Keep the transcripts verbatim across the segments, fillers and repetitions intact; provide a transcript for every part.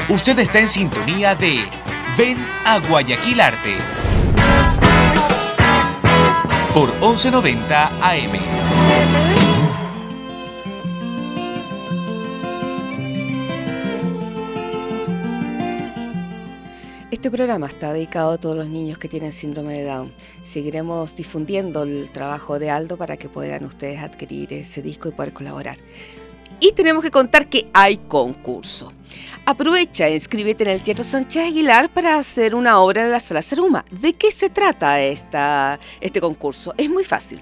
Usted está en sintonía de Ven a Guayaquil Arte por once noventa A M. Este programa está dedicado a todos los niños que tienen síndrome de Down. Seguiremos difundiendo el trabajo de Aldo para que puedan ustedes adquirir ese disco y poder colaborar. Y tenemos que contar que hay concurso. Aprovecha e inscríbete en el Teatro Sánchez Aguilar para hacer una obra en la Sala Saruma. ¿De qué se trata esta, este concurso? Es muy fácil.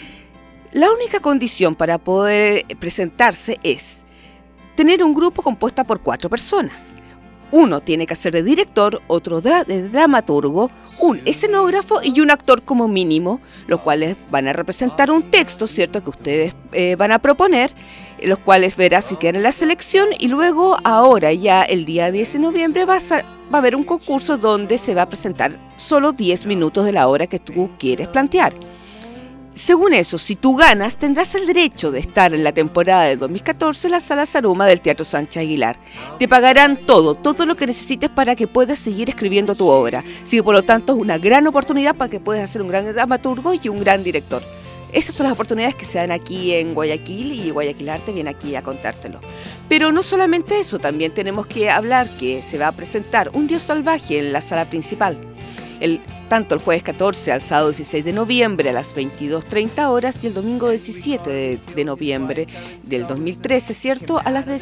La única condición para poder presentarse es tener un grupo compuesto por cuatro personas. Uno tiene que ser de director, otro de dramaturgo, un escenógrafo y un actor como mínimo, los cuales van a representar un texto, ¿cierto?, que ustedes eh, van a proponer, los cuales verá si quedan en la selección, y luego ahora ya el día diez de noviembre va a, va a haber un concurso donde se va a presentar solo diez minutos de la obra que tú quieres plantear. Según eso, si tú ganas, tendrás el derecho de estar en la temporada de dos mil catorce en la Sala Saruma del Teatro Sánchez Aguilar. Te pagarán todo, todo lo que necesites para que puedas seguir escribiendo tu obra. Así que, por lo tanto, es una gran oportunidad para que puedas ser un gran dramaturgo y un gran director. Esas son las oportunidades que se dan aquí en Guayaquil, y Guayaquil Arte viene aquí a contártelo. Pero no solamente eso, también tenemos que hablar que se va a presentar Un Dios Salvaje en la sala principal. El, tanto el jueves catorce al sábado dieciséis de noviembre a las veintidós treinta horas y el domingo diecisiete de, de noviembre del dos mil trece, ¿cierto? A las,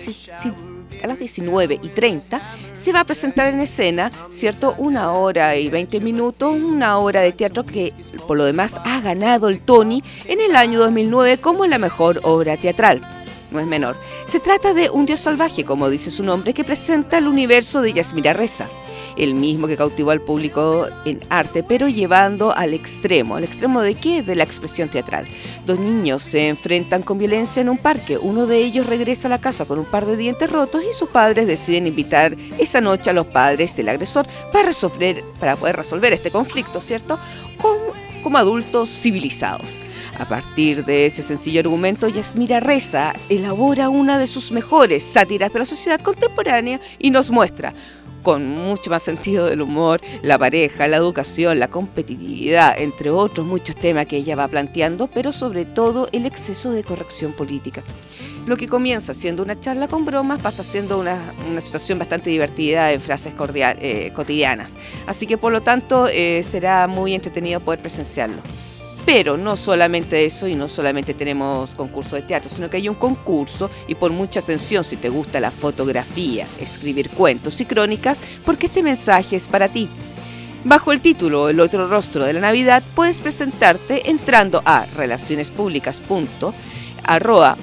a las diecinueve y treinta se va a presentar en escena, ¿cierto? Una hora y veinte minutos, una obra de teatro que por lo demás ha ganado el Tony en el año dos mil nueve como la mejor obra teatral. No es menor. Se trata de Un Dios Salvaje, como dice su nombre, que presenta el universo de Yasmira Reza, el mismo que cautivó al público en arte, pero llevando al extremo. ¿Al extremo de qué? De la expresión teatral. Dos niños se enfrentan con violencia en un parque. Uno de ellos regresa a la casa con un par de dientes rotos y sus padres deciden invitar esa noche a los padres del agresor para resolver, para poder resolver este conflicto, ¿cierto? Como, como adultos civilizados. A partir de ese sencillo argumento, Yasmira Reza elabora una de sus mejores sátiras de la sociedad contemporánea y nos muestra con mucho más sentido del humor, la pareja, la educación, la competitividad, entre otros muchos temas que ella va planteando, pero sobre todo el exceso de corrección política. Lo que comienza siendo una charla con bromas pasa siendo una, una situación bastante divertida en frases cordial, eh, cotidianas. Así que por lo tanto eh, será muy entretenido poder presenciarlo. Pero no solamente eso, y no solamente tenemos concurso de teatro, sino que hay un concurso, y por mucha atención si te gusta la fotografía, escribir cuentos y crónicas, porque este mensaje es para ti. Bajo el título El otro rostro de la Navidad, puedes presentarte entrando a relaciones públicas punto arroba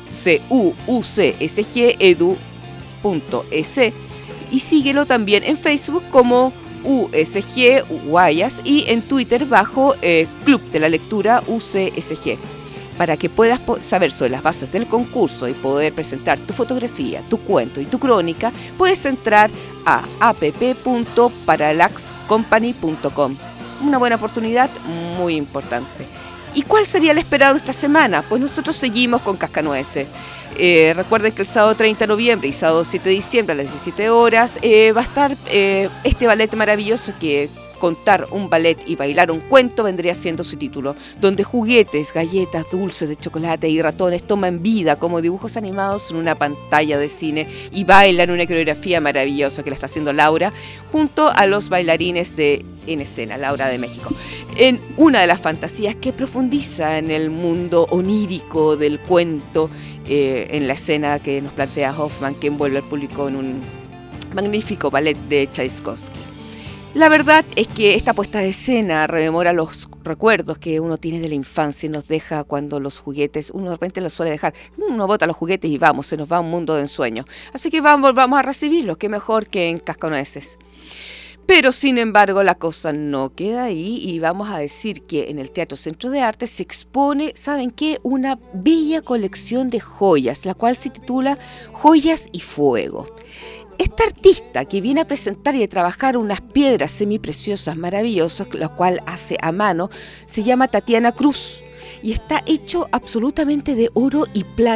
cuucsgedu punto es y síguelo también en Facebook como U S G Guayas y en Twitter bajo eh, Club de la Lectura U C S G. Para que puedas po- saber sobre las bases del concurso y poder presentar tu fotografía, tu cuento y tu crónica, puedes entrar a app punto parallax company punto com. Una buena oportunidad muy importante. ¿Y cuál sería el esperado esta semana? Pues nosotros seguimos con Cascanueces. Eh, recuerden que el sábado treinta de noviembre y sábado siete de diciembre a las diecisiete horas eh, va a estar eh, este ballet maravilloso que contar un ballet y bailar un cuento vendría siendo su título, donde juguetes, galletas, dulces de chocolate y ratones toman vida como dibujos animados en una pantalla de cine y bailan una coreografía maravillosa que la está haciendo Laura junto a los bailarines de En Escena, Laura de México, en una de las fantasías que profundiza en el mundo onírico del cuento, eh, en la escena que nos plantea Hoffman, que envuelve al público en un magnífico ballet de Tchaikovsky. La verdad es que esta puesta de escena rememora los recuerdos que uno tiene de la infancia y nos deja cuando los juguetes, uno de repente los suele dejar, uno bota los juguetes y vamos, se nos va a un mundo de ensueños. Así que vamos, vamos a recibirlos, qué mejor que en Cascanueces. Pero sin embargo la cosa no queda ahí y vamos a decir que en el Teatro Centro de Arte se expone, ¿saben qué? Una bella colección de joyas, la cual se titula Joyas y Fuego. Esta artista que viene a presentar y a trabajar unas piedras semipreciosas maravillosas, la cual hace a mano, se llama Tatiana Cruz y está hecho absolutamente de oro y plata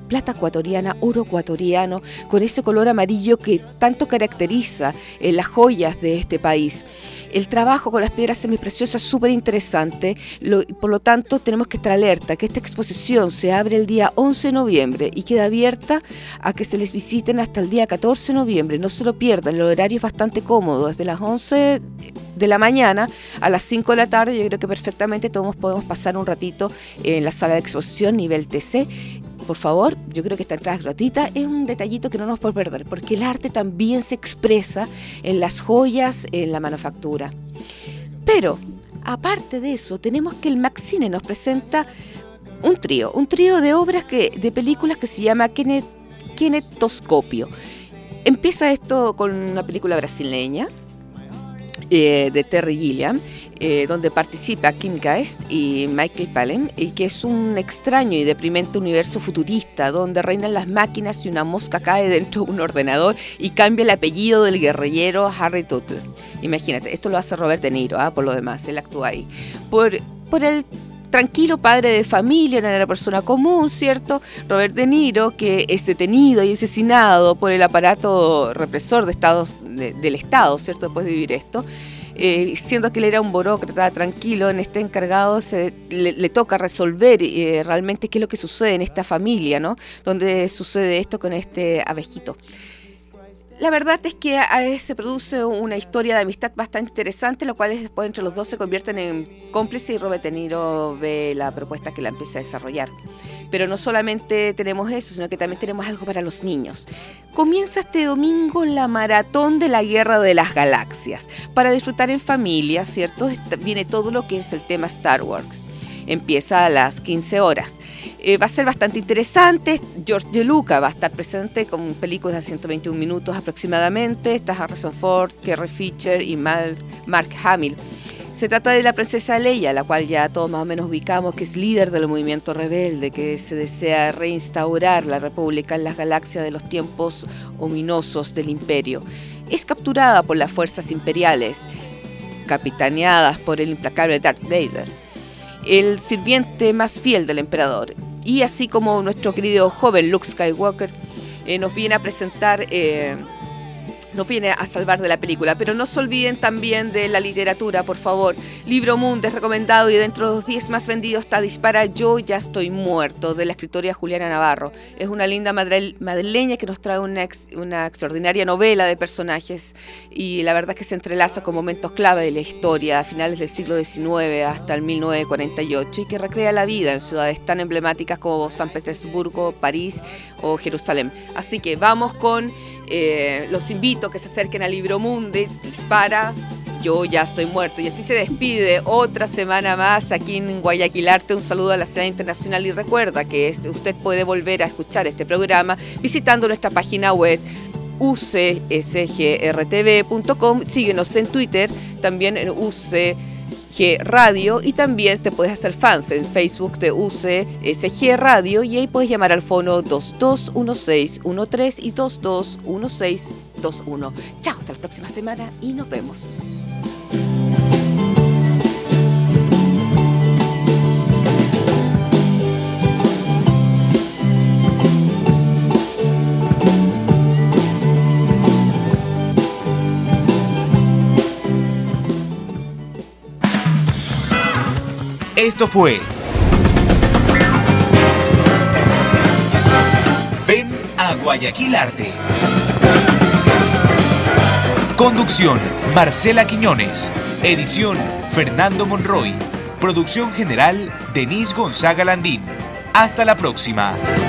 plata ecuatoriana, oro ecuatoriano, con ese color amarillo que tanto caracteriza eh, las joyas de este país. El trabajo con las piedras semipreciosas es súper interesante, lo, por lo tanto tenemos que estar alerta que esta exposición se abre el día once de noviembre y queda abierta a que se les visiten hasta el día catorce de noviembre. No se lo pierdan, el horario es bastante cómodo, desde las once de la mañana a las cinco de la tarde. Yo creo que perfectamente todos podemos pasar un ratito en la sala de exposición nivel T C. Por favor, yo creo que esta entrada es gratuita. Es un detallito que no nos podemos perder, porque el arte también se expresa en las joyas, en la manufactura. Pero, aparte de eso, tenemos que el Maxine nos presenta un trío, un trío de obras, que, de películas que se llama Kinet, Kinetoscopio. Empieza esto con una película brasileña, Eh, de Terry Gilliam, eh, donde participa Kim Geist y Michael Palin, y que es un extraño y deprimente universo futurista donde reinan las máquinas y una mosca cae dentro de un ordenador y cambia el apellido del guerrillero Harry Tuttle. Imagínate, esto lo hace Robert De Niro, ¿eh? Por lo demás, él actúa ahí. Por, por el tranquilo padre de familia, no era una persona común, ¿cierto? Robert De Niro, que es detenido y asesinado por el aparato represor de Estados, de, del Estado, ¿cierto? Después de vivir esto, eh, siendo que él era un burócrata tranquilo, en este encargado se, le, le toca resolver eh, realmente qué es lo que sucede en esta familia, ¿no? Donde sucede esto con este abejito. La verdad es que a veces se produce una historia de amistad bastante interesante, lo cual es después entre los dos se convierten en cómplices y Robert De Niro ve la propuesta que la empieza a desarrollar. Pero no solamente tenemos eso, sino que también tenemos algo para los niños. Comienza este domingo la maratón de la Guerra de las Galaxias, para disfrutar en familia, ¿cierto? Viene todo lo que es el tema Star Wars. Empieza a las quince horas. Eh, va a ser bastante interesante. George De Luca va a estar presente con películas de ciento veintiún minutos aproximadamente. Está Harrison Ford, Carrie Fisher y Mal, Mark Hamill. Se trata de la princesa Leia, la cual ya todos más o menos ubicamos, que es líder del movimiento rebelde, que se desea reinstaurar la república en las galaxias de los tiempos ominosos del imperio. Es capturada por las fuerzas imperiales, capitaneadas por el implacable Darth Vader, el sirviente más fiel del emperador. Y así como nuestro querido joven Luke Skywalker eh, nos viene a presentar, eh, nos viene a salvar de la película. Pero no se olviden también de la literatura, por favor. Libro Mundo es recomendado, y dentro de los diez más vendidos está Dispara, Yo ya estoy muerto, de la escritora Juliana Navarro. Es una linda madre, madrileña que nos trae una, ex, una extraordinaria novela de personajes, y la verdad es que se entrelaza con momentos clave de la historia a finales del siglo diecinueve hasta el mil novecientos cuarenta y ocho, y que recrea la vida en ciudades tan emblemáticas como San Petersburgo, París o Jerusalén. Así que vamos con... Eh, los invito a que se acerquen a Libro Mundo. Dispara, Yo ya estoy muerto. Y así se despide otra semana más aquí en Guayaquil Arte. Un saludo a la ciudad internacional, y recuerda que este, usted puede volver a escuchar este programa visitando nuestra página web u c s g r t v punto com. Síguenos en Twitter, también en U C G Radio, y también te puedes hacer fans en Facebook de U C S G Radio, y ahí puedes llamar al fono dos dos uno seis uno tres y dos dos uno seis dos uno. Chao, hasta la próxima semana y nos vemos. Esto fue Ven a Guayaquil Arte. Conducción: Marcela Quiñones. Edición: Fernando Monroy. Producción general: Denise Gonzaga Landín. Hasta la próxima.